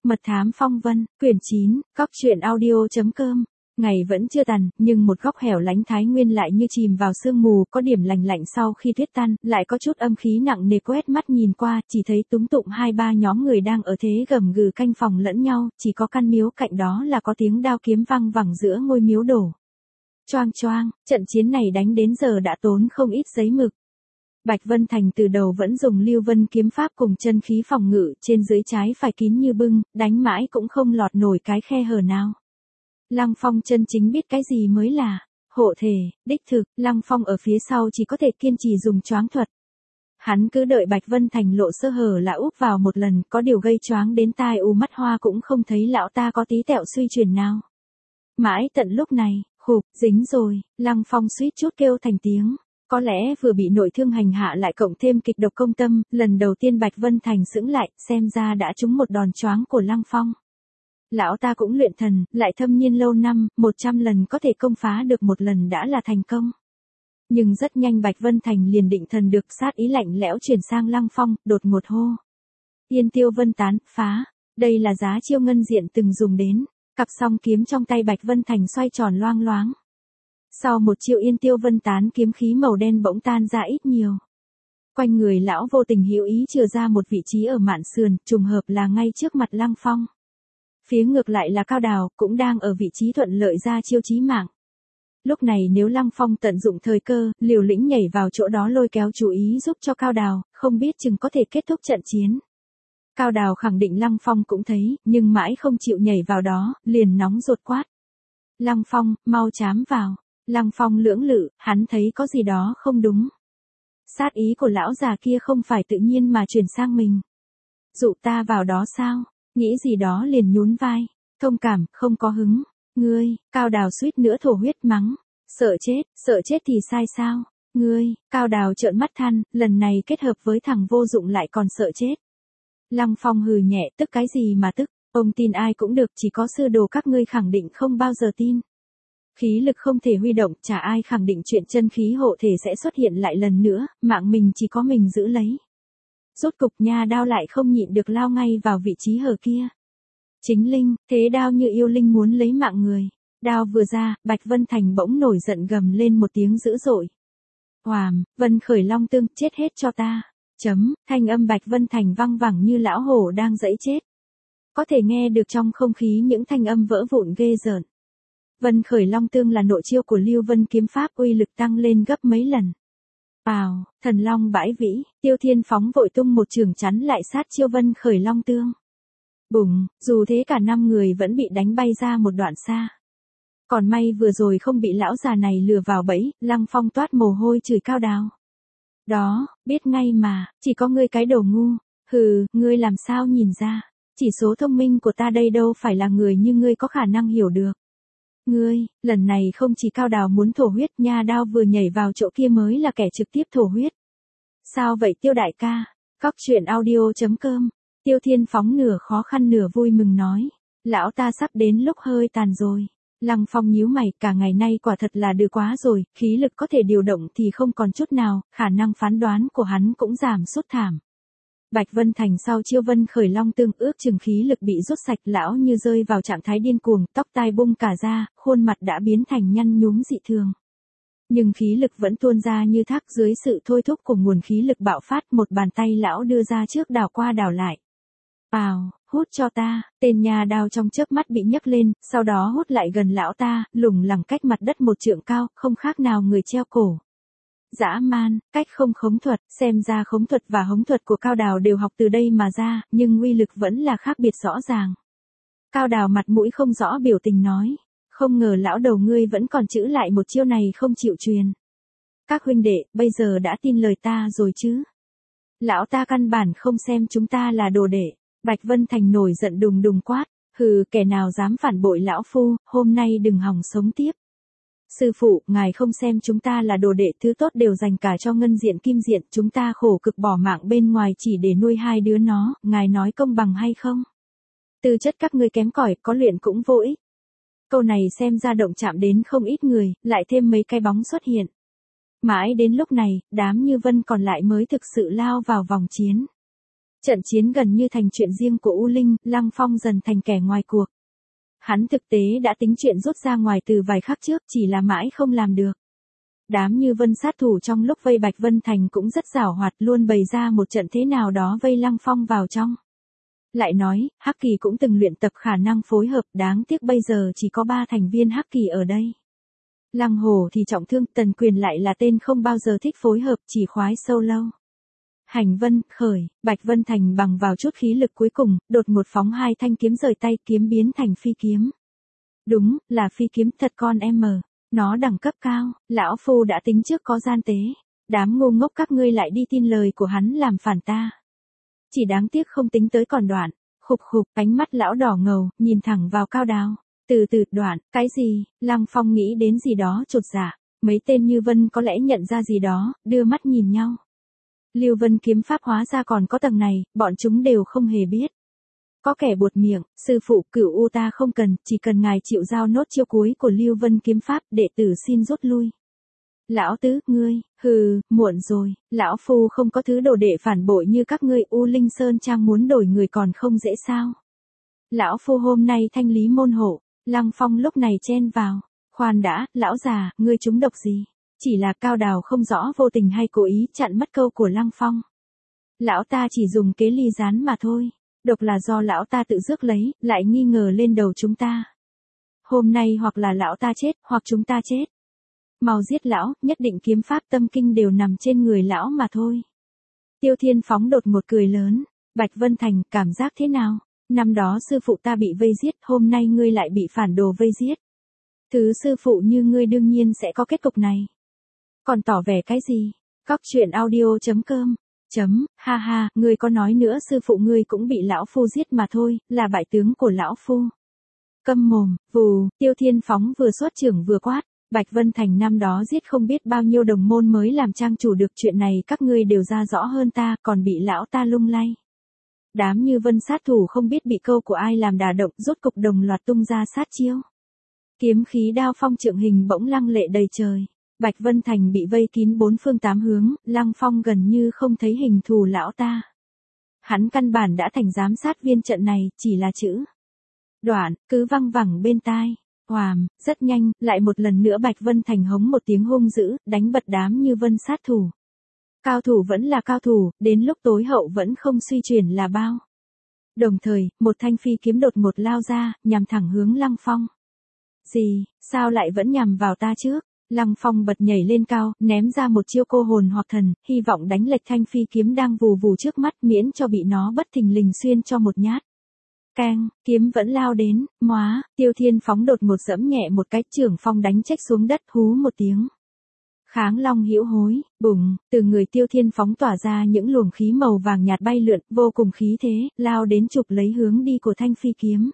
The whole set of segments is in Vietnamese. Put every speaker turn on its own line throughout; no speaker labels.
Mật thám phong vân, quyển 9, Cóc truyện audio.com. Ngày vẫn chưa tàn, nhưng một góc hẻo lánh Thái Nguyên lại như chìm vào sương mù, có điểm lành lạnh sau khi tuyết tan, lại có chút âm khí nặng nề. Quét mắt nhìn qua, chỉ thấy túm tụm 2-3 nhóm người đang ở thế gầm gừ canh phòng lẫn nhau, chỉ có căn miếu cạnh đó là có tiếng đao kiếm vang vẳng giữa ngôi miếu đổ. Choang choang, trận chiến này đánh đến giờ đã tốn không ít giấy mực. Bạch Vân Thành từ đầu vẫn dùng Lưu Vân kiếm pháp cùng chân khí phòng ngự, trên dưới trái phải kín như bưng, đánh mãi cũng không lọt nổi cái khe hở nào. Lăng Phong chân chính biết cái gì mới là hộ thể, đích thực. Lăng Phong ở phía sau chỉ có thể kiên trì dùng choáng thuật. Hắn cứ đợi Bạch Vân Thành lộ sơ hở là úp vào một lần, có điều gây choáng đến tai u mắt hoa cũng không thấy lão ta có tí tẹo suy chuyển nào. Mãi tận lúc này, khục, dính rồi, Lăng Phong suýt chút kêu thành tiếng. Có lẽ vừa bị nội thương hành hạ lại cộng thêm kịch độc công tâm, lần đầu tiên Bạch Vân Thành sững lại, xem ra đã trúng một đòn choáng của Lăng Phong. Lão ta cũng luyện thần, lại thâm niên lâu năm, 100 lần có thể công phá được một lần đã là thành công. Nhưng rất nhanh Bạch Vân Thành liền định thần được, sát ý lạnh lẽo chuyển sang Lăng Phong, đột ngột hô. Yên tiêu vân tán, phá. Đây là giá chiêu ngân diện từng dùng đến. Cặp song kiếm trong tay Bạch Vân Thành xoay tròn loang loáng. Sau một chiêu yên tiêu vân tán, kiếm khí màu đen bỗng tan ra ít nhiều. Quanh người lão vô tình hữu ý chừa ra một vị trí ở mạn sườn, trùng hợp là ngay trước mặt Lăng Phong. Phía ngược lại là Cao Đào, cũng đang ở vị trí thuận lợi ra chiêu chí mạng. Lúc này nếu Lăng Phong tận dụng thời cơ, liều lĩnh nhảy vào chỗ đó lôi kéo chú ý giúp cho Cao Đào, không biết chừng có thể kết thúc trận chiến. Cao Đào khẳng định Lăng Phong cũng thấy, nhưng mãi không chịu nhảy vào đó, liền nóng ruột quát. Lăng Phong, mau chám vào. Lăng Phong lưỡng lự, hắn thấy có gì đó không đúng. Sát ý của lão già kia không phải tự nhiên mà chuyển sang mình. Dụ ta vào đó sao? Nghĩ gì đó liền nhún vai. Thông cảm, không có hứng. Ngươi, Cao Đào suýt nữa thổ huyết mắng. Sợ chết thì sai sao? Ngươi, Cao Đào trợn mắt than, lần này kết hợp với thằng vô dụng lại còn sợ chết. Lăng Phong hừ nhẹ, tức cái gì mà tức, ông tin ai cũng được, chỉ có sư đồ các ngươi khẳng định không bao giờ tin. Khí lực không thể huy động, chả ai khẳng định chuyện chân khí hộ thể sẽ xuất hiện lại lần nữa, mạng mình chỉ có mình giữ lấy. Rốt cục nha đao lại không nhịn được lao ngay vào vị trí hở kia. Chính linh, thế đao như yêu linh muốn lấy mạng người. Đao vừa ra, Bạch Vân Thành bỗng nổi giận gầm lên một tiếng dữ dội. Hoàm, Vân Khởi Long Tương, chết hết cho ta. Thanh âm Bạch Vân Thành văng vẳng như lão hổ đang giãy chết. Có thể nghe được trong không khí những thanh âm vỡ vụn ghê rợn. Vân Khởi Long Tương là nội chiêu của Lưu Vân kiếm pháp, uy lực tăng lên gấp mấy lần. Ào, thần long bãi vĩ, Tiêu Thiên phóng vội tung một chưởng chắn lại sát chiêu Vân Khởi Long Tương. Bùng, dù thế cả 5 người vẫn bị đánh bay ra một đoạn xa. Còn may vừa rồi không bị lão già này lừa vào bẫy, Lăng Phong toát mồ hôi chửi Cao Đào. Đó, biết ngay mà, chỉ có ngươi cái đầu ngu. Hừ, ngươi làm sao nhìn ra, chỉ số thông minh của ta đây đâu phải là người như ngươi có khả năng hiểu được. Ngươi, lần này không chỉ Cao Đào muốn thổ huyết, nha đao vừa nhảy vào chỗ kia mới là kẻ trực tiếp thổ huyết. Sao vậy Tiêu đại ca? Cóc truyện audio.com. Tiêu Thiên phóng nửa khó khăn nửa vui mừng nói. Lão ta sắp đến lúc hơi tàn rồi. Lăng Phong nhíu mày, cả ngày nay quả thật là đừ quá rồi, khí lực có thể điều động thì không còn chút nào, khả năng phán đoán của hắn cũng giảm sút thảm. Bạch Vân Thành sau chiêu Vân Khởi Long Tương ước chừng khí lực bị rút sạch, lão như rơi vào trạng thái điên cuồng, tóc tai bung cả ra, khuôn mặt đã biến thành nhăn nhúm dị thường. Nhưng khí lực vẫn tuôn ra như thác, dưới sự thôi thúc của nguồn khí lực bạo phát, một bàn tay lão đưa ra trước đảo qua đảo lại. Ào, hút cho ta, tên nhà đao trong chớp mắt bị nhấc lên, sau đó hút lại gần lão ta, lủng lẳng cách mặt đất một trượng cao, không khác nào người treo cổ. Dã man, cách không khống thuật, xem ra khống thuật và hống thuật của Cao Đào đều học từ đây mà ra, nhưng uy lực vẫn là khác biệt rõ ràng. Cao Đào mặt mũi không rõ biểu tình nói, không ngờ lão đầu ngươi vẫn còn chữ lại một chiêu này không chịu truyền. Các huynh đệ, bây giờ đã tin lời ta rồi chứ? Lão ta căn bản không xem chúng ta là đồ đệ. Bạch Vân Thành nổi giận đùng đùng quát, hừ, kẻ nào dám phản bội lão phu, hôm nay đừng hòng sống tiếp. Sư phụ, ngài không xem chúng ta là đồ đệ, thứ tốt đều dành cả cho ngân diện kim diện, chúng ta khổ cực bỏ mạng bên ngoài chỉ để nuôi hai đứa nó, ngài nói công bằng hay không? Tư chất các ngươi kém cỏi, có luyện cũng vô ích. Câu này xem ra động chạm đến không ít người, lại thêm mấy cái bóng xuất hiện. Mãi đến lúc này, đám Như Vân còn lại mới thực sự lao vào vòng chiến. Trận chiến gần như thành chuyện riêng của U Linh, Lăng Phong dần thành kẻ ngoài cuộc. Hắn thực tế đã tính chuyện rút ra ngoài từ vài khắc trước, chỉ là mãi không làm được. Đám Như Vân sát thủ trong lúc vây Bạch Vân Thành cũng rất giảo hoạt, luôn bày ra một trận thế nào đó vây Lăng Phong vào trong. Lại nói, Hắc Kỳ cũng từng luyện tập khả năng phối hợp, đáng tiếc bây giờ chỉ có 3 thành viên Hắc Kỳ ở đây. Lăng Hổ thì trọng thương, Tần Quyền lại là tên không bao giờ thích phối hợp, chỉ khoái solo. Hành Vân, khởi, Bạch Vân Thành bằng vào chút khí lực cuối cùng, đột ngột phóng 2 thanh kiếm rời tay, kiếm biến thành phi kiếm. Đúng, là phi kiếm thật con em mờ. Nó đẳng cấp cao, lão phu đã tính trước có gian tế. Đám ngu ngốc các ngươi lại đi tin lời của hắn làm phản ta. Chỉ đáng tiếc không tính tới còn Đoạn. Khục khục, ánh mắt lão đỏ ngầu, nhìn thẳng vào Cao Đào. Từ từ, Đoạn, cái gì? Lăng Phong nghĩ đến gì đó chột dạ. Mấy tên Như Vân có lẽ nhận ra gì đó, đưa mắt nhìn nhau. Lưu Vân kiếm pháp hóa ra còn có tầng này, bọn chúng đều không hề biết. Có kẻ buột miệng, sư phụ Cửu U ta không cần, chỉ cần ngài chịu giao nốt chiêu cuối của Lưu Vân kiếm pháp, đệ tử xin rút lui. Lão tứ, ngươi, hừ, muộn rồi, lão phu không có thứ đồ đệ phản bội như các ngươi. U Linh Sơn Trang muốn đổi người còn không dễ sao. Lão phu hôm nay thanh lý môn hộ. Lăng Phong lúc này chen vào. Khoan đã, lão già, ngươi trúng độc gì? Chỉ là Cao Đào không rõ vô tình hay cố ý chặn mất câu của Lăng Phong. Lão ta chỉ dùng kế ly gián mà thôi. Độc là do lão ta tự rước lấy, lại nghi ngờ lên đầu chúng ta. Hôm nay hoặc là lão ta chết, hoặc chúng ta chết. Mau giết lão, nhất định kiếm pháp tâm kinh đều nằm trên người lão mà thôi. Tiêu Thiên Phóng đột ngột cười lớn. Bạch Vân Thành, cảm giác thế nào? Năm đó sư phụ ta bị vây giết, hôm nay ngươi lại bị phản đồ vây giết. Thứ sư phụ như ngươi đương nhiên sẽ có kết cục này. Còn tỏ vẻ cái gì? Cóc truyện audio.com Ha ha, ngươi có nói nữa sư phụ ngươi cũng bị lão phu giết mà thôi, là bại tướng của lão phu. Câm mồm, vù, Tiêu Thiên Phóng vừa xuất trưởng vừa quát. Bạch Vân Thành năm đó giết không biết bao nhiêu đồng môn mới làm trang chủ được, chuyện này các ngươi đều ra rõ hơn ta, còn bị lão ta lung lay. Đám Như Vân sát thủ không biết bị câu của ai làm đả động, rốt cục đồng loạt tung ra sát chiêu. Kiếm khí đao phong trượng hình bỗng lăng lệ đầy trời. Bạch Vân Thành bị vây kín 4 phương 8 hướng, Lăng Phong gần như không thấy hình thù lão ta. Hắn căn bản đã thành giám sát viên trận này, chỉ là chữ Đoạn, cứ văng vẳng bên tai. Hoàm, rất nhanh, lại một lần nữa Bạch Vân Thành hống một tiếng hung dữ, đánh bật đám Như Vân sát thủ. Cao thủ vẫn là cao thủ, đến lúc tối hậu vẫn không suy chuyển là bao. Đồng thời, một thanh phi kiếm đột ngột lao ra, nhằm thẳng hướng Lăng Phong. Gì, sao lại vẫn nhằm vào ta trước? Lăng Phong bật nhảy lên cao, ném ra một chiêu cô hồn hoặc thần, hy vọng đánh lệch thanh phi kiếm đang vù vù trước mắt, miễn cho bị nó bất thình lình xuyên cho một nhát. Keng, kiếm vẫn lao đến, móa, Tiêu Thiên Phóng đột ngột giẫm nhẹ một cái, trưởng phong đánh trách xuống đất, hú một tiếng. Kháng long hữu hối, bùng, từ người Tiêu Thiên Phóng tỏa ra những luồng khí màu vàng nhạt bay lượn, vô cùng khí thế, lao đến chụp lấy hướng đi của thanh phi kiếm.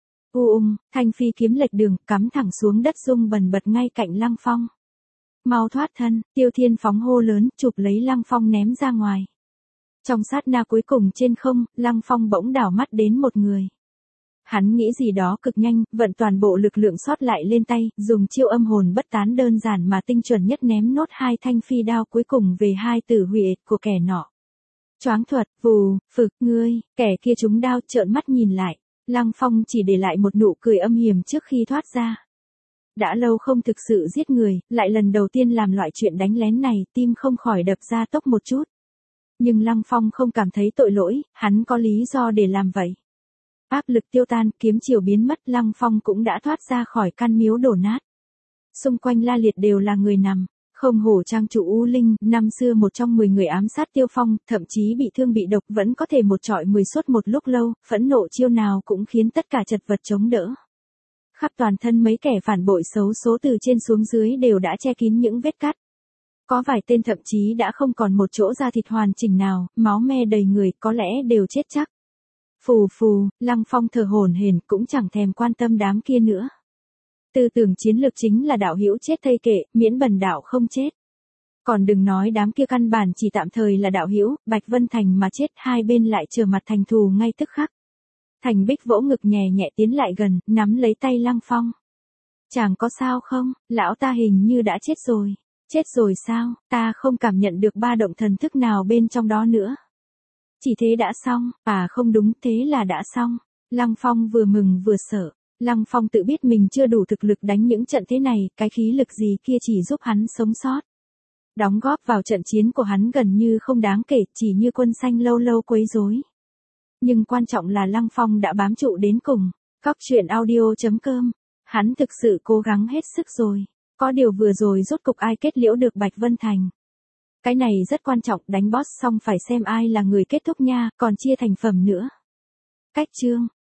Thanh phi kiếm lệch đường, cắm thẳng xuống đất rung bần bật ngay cạnh Lăng Phong. Mau thoát thân, Tiêu Thiên Phóng hô lớn, chụp lấy Lăng Phong ném ra ngoài. Trong sát na cuối cùng trên không, Lăng Phong bỗng đảo mắt đến một người. Hắn nghĩ gì đó cực nhanh, vận toàn bộ lực lượng sót lại lên tay, dùng chiêu âm hồn bất tán đơn giản mà tinh chuẩn nhất ném nốt 2 thanh phi đao cuối cùng về 2 tử huyệt của kẻ nọ. Choáng thuật, vù, phực, ngươi, kẻ kia trúng đao trợn mắt nhìn lại. Lăng Phong chỉ để lại một nụ cười âm hiểm trước khi thoát ra. Đã lâu không thực sự giết người, lại lần đầu tiên làm loại chuyện đánh lén này, tim không khỏi đập ra tốc một chút. Nhưng Lăng Phong không cảm thấy tội lỗi, hắn có lý do để làm vậy. Áp lực tiêu tan, kiếm chiều biến mất, Lăng Phong cũng đã thoát ra khỏi căn miếu đổ nát. Xung quanh la liệt đều là người nằm. Không hổ trang chủ U Linh, năm xưa một trong 10 người ám sát Tiêu Phong, thậm chí bị thương bị độc vẫn có thể một trọi 10 suốt một lúc lâu, phẫn nộ chiêu nào cũng khiến tất cả chật vật chống đỡ. Khắp toàn thân mấy kẻ phản bội xấu số từ trên xuống dưới đều đã che kín những vết cắt. Có vài tên thậm chí đã không còn một chỗ da thịt hoàn chỉnh nào, máu me đầy người, có lẽ đều chết chắc. Phù phù, Lăng Phong thở hổn hển cũng chẳng thèm quan tâm đám kia nữa. Tư tưởng chiến lược chính là đạo hữu chết thây kệ, miễn bần đạo không chết. Còn đừng nói đám kia căn bản chỉ tạm thời là đạo hữu, Bạch Vân Thành mà chết hai bên lại trở mặt thành thù ngay tức khắc. Thành Bích vỗ ngực nhẹ nhẹ tiến lại gần, nắm lấy tay Lăng Phong. Chàng có sao không, lão ta hình như đã chết rồi. Chết rồi sao, ta không cảm nhận được ba động thần thức nào bên trong đó nữa. Chỉ thế đã xong, à không đúng, thế là đã xong. Lăng Phong vừa mừng vừa sợ. Lăng Phong tự biết mình chưa đủ thực lực đánh những trận thế này, cái khí lực gì kia chỉ giúp hắn sống sót. Đóng góp vào trận chiến của hắn gần như không đáng kể, chỉ như quân xanh lâu lâu quấy rối. Nhưng quan trọng là Lăng Phong đã bám trụ đến cùng. Góc truyện audio.com. Hắn thực sự cố gắng hết sức rồi. Có điều vừa rồi rốt cục ai kết liễu được Bạch Vân Thành. Cái này rất quan trọng, đánh boss xong phải xem ai là người kết thúc nha, còn chia thành phẩm nữa. Cách chương.